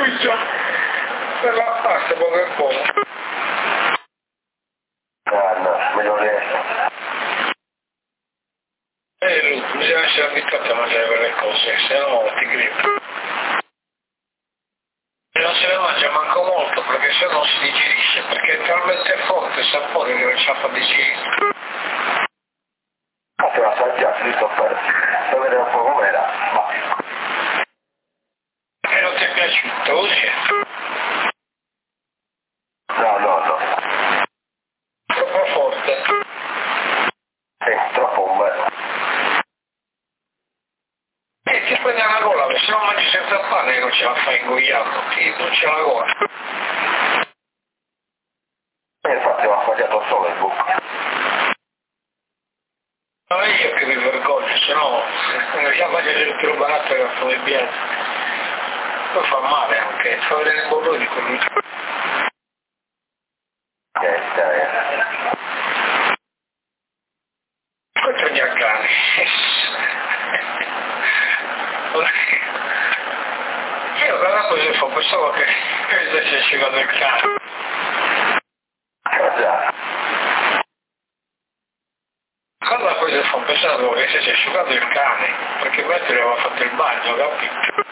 Già, per la pasta poco e poco. No, me lo riesco. Bisogna essere abituati a mangiare quelle cose, se no ti grippi. E non se ne mangia manco molto perché se no si digerisce, perché è talmente forte il sapore che non ce la fa digerire. Ma te la assaggiato, giusto per vedere un po' com'era. Ma... E non ti è piaciuto così? No. Troppo forte. Troppo bello. E ti prendi la gola, perché se non mangi senza pane non ce la fai ingoiando, ti brucia la gola. E infatti ho assaggiato solo il buco. Non è io che mi vergogno, se no non riesco a mangiare il più barato che fa il bianco. Poi fa male anche, fa vedere il bollo di quello. Dai. Questo è Giaccani. Io guarda così pensavo che stesse asciugando il cane. Cosa? Guarda così pensavo che stesse asciugando il cane, perché mentre aveva fatto il bagno, capito?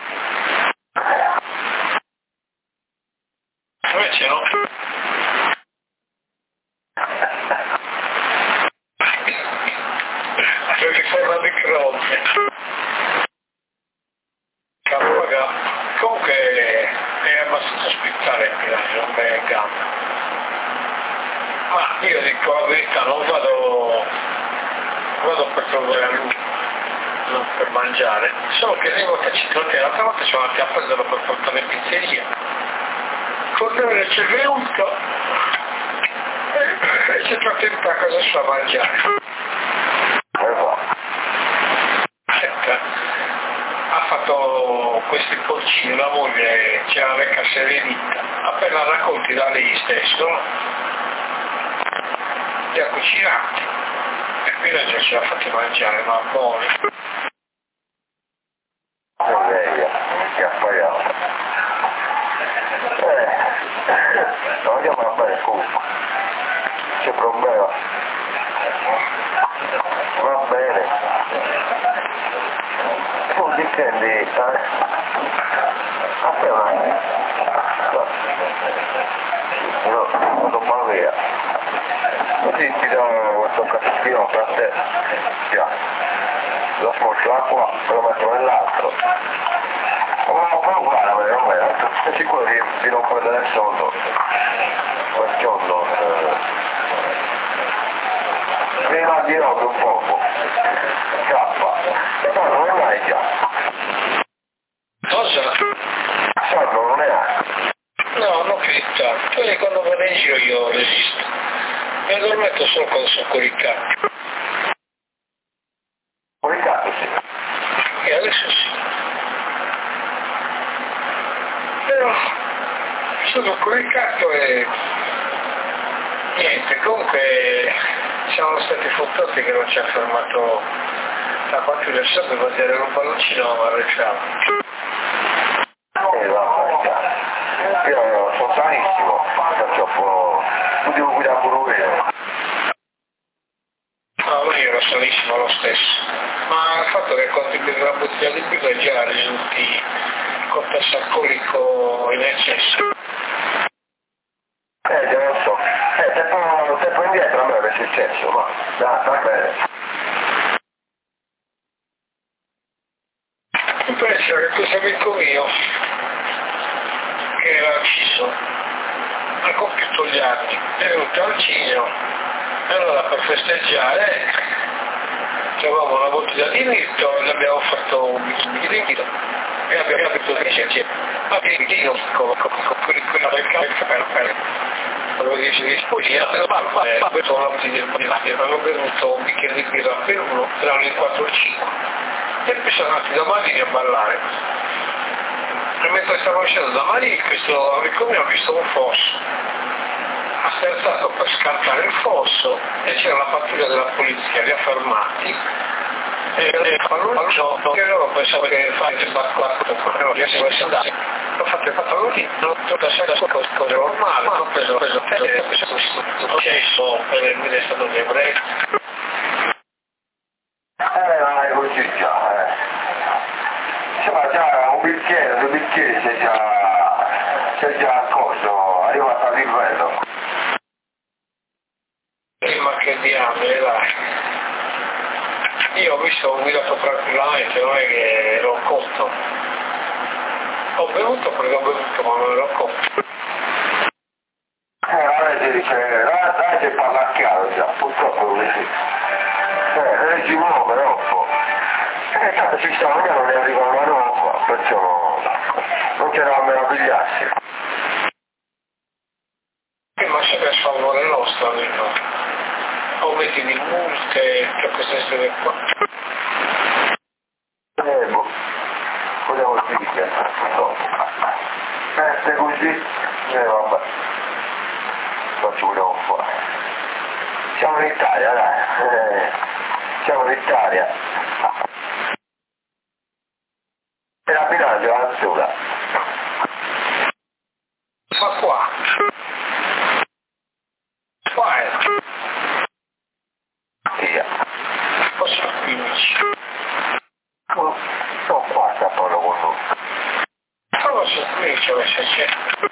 Invece no. Perché ferma di croce. Comunque è abbastanza ospitale il Milano, non è in gamba. Ma io dico la verità, non vado per trovare a lui, non per mangiare, solo che le volte ci troviamo, l'altra volta siamo andati a prenderlo per portare in pizzeria. Quando c'è venuto e ci è trovata a casa sua a mangiare. Ha fatto questi porcini, la moglie c'è la vecchia serenita, appena racconti da lei stesso, li ha cucinati e qui la gente ce l'ha fatti mangiare, ma buoni. Che ha pagato. Non andiamo a bere comunque. C'è problema. Va bene. Tu difendi, appena no, non va via. Così ti do questo cazzino per te. Già. Lo smorcio l'acqua e lo metto nell'altro. Ma guarda, non è. Sei sicuro di non prendere il soldo? Quel chiondo. Mi va di notte un poco. Scappa. E poi non è mai già. Cosa? Soldo non è hai. No, non più di tanto. Poi quando vado in giro io resisto. Mi addormento solo quando sono coricato. Coricato sì. E adesso sì. Però sono coricato e niente, comunque siamo stati fottuti che non ci ha fermato la pattuglia sopra per vedere un palloncino ma arrecciamo. Io sono sanissimo, purtroppo tu devo guidare pure io. No, io ero sanissimo lo stesso, ma il fatto che quando bevi una bottiglia di birra già risulti con tasso alcolico in eccesso. Già lo so. Tempo indietro a me è successo, ma va bene. Penso che questo amico mio, che era ucciso, ha compiuto gli anni, è venuto al cinema, e allora per festeggiare avevamo una bottiglia di Mirto e gli abbiamo fatto un bicchiere di vino e abbiamo capito che c'è insieme. Ma che io con quella del caffè quello che dice di sposia, ma questo è una bottiglia di vino, hanno bevuto un bicchiere di birra per uno, erano in 4 o 5. E poi sono andati da Marini a ballare. E mentre stavo uscendo da Marini, questo amico mio ha visto un fosso. Ha scherzato per scartare il fosso e c'era la pattuglia della polizia, li ha fermati che loro pensavo che fare il sbarcato però io se volessi andare l'ho fatto così tutta sera cose normale ho preso il processo per il ministro degli ebrei ma è così già insomma già un bicchiere, due bicchieri c'è già a coso arrivato a livello ma che diamine dai io ho visto ho guidato tranquillamente non è che ero cotto ho bevuto perché ho bevuto ma non ero cotto la dice la che parla chiaro già purtroppo così leggi nuove dopo tanto ci stanno non ne arriva una roba perciò non c'era a meravigliarsi ma se per favore nostro amico aumenti di multe che queste storie qua volevo dire se così vabbè non ci volevo fare siamo in Italia dai siamo in Italia e la bilancia è azzurra ma qua è posso 15 no qua sta Paolo con noi però su 15 se c'è